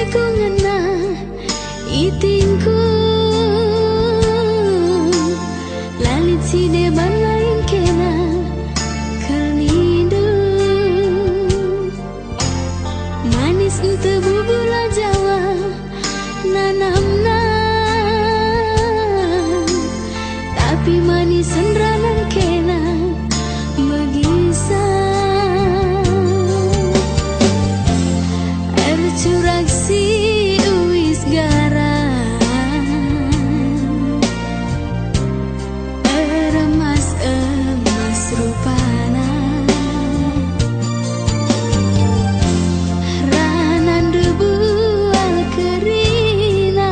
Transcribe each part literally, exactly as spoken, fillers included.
hatiku ngena itingku lalit si deban lain kena kelindu manis ente bubula Jawa nanamna tapi manis sendranan kena begisa air curag si uis gara emas emas rupana ranan debu al kerina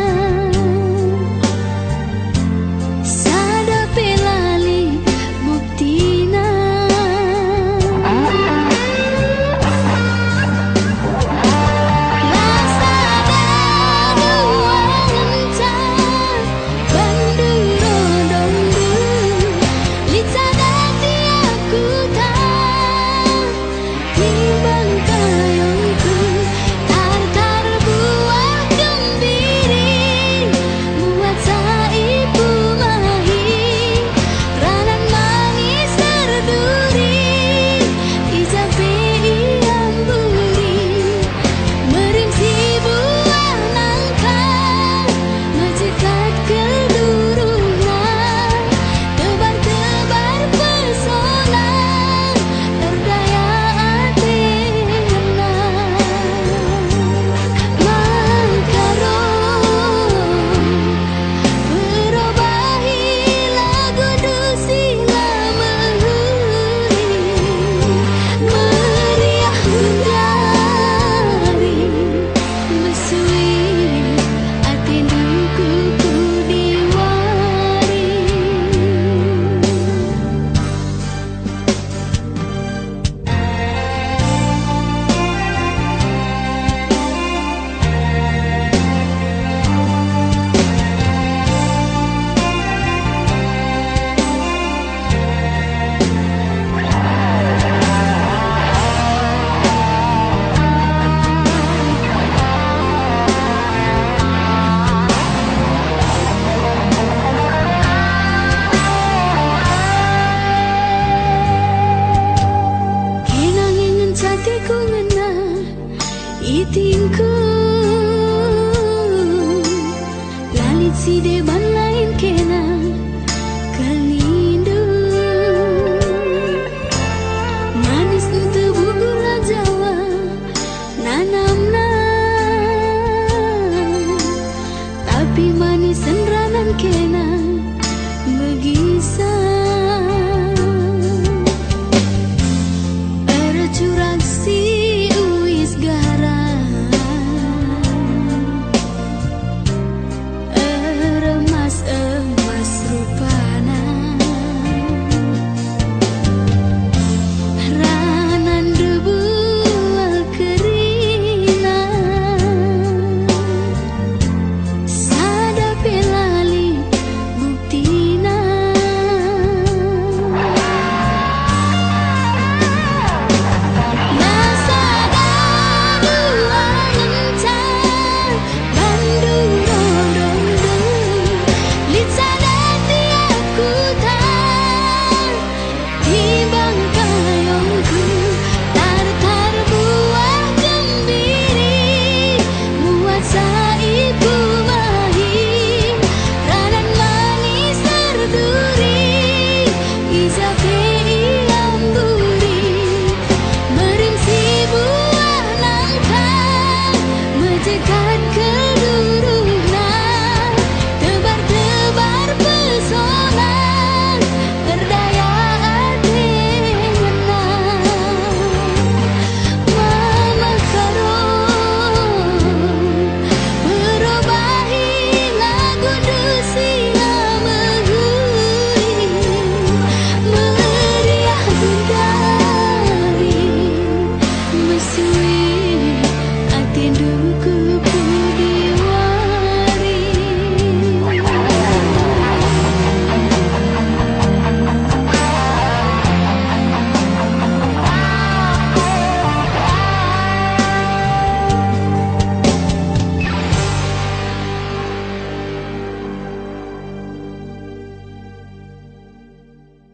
sada pelali buktina rasa dua lenta banduro dongdu licada tiaku tak timbang kayongku tar-tar buah gembiri buat saipu mahi ranan manis terduri ijape iamburi merimsi buah nangka mencekat keduruna tebar-tebar pesona terdaya atena mangkaro berobahi lagu dusila mehuri meriah dari mesui atinduku ku diwari kenang ingin hatiku ngena iting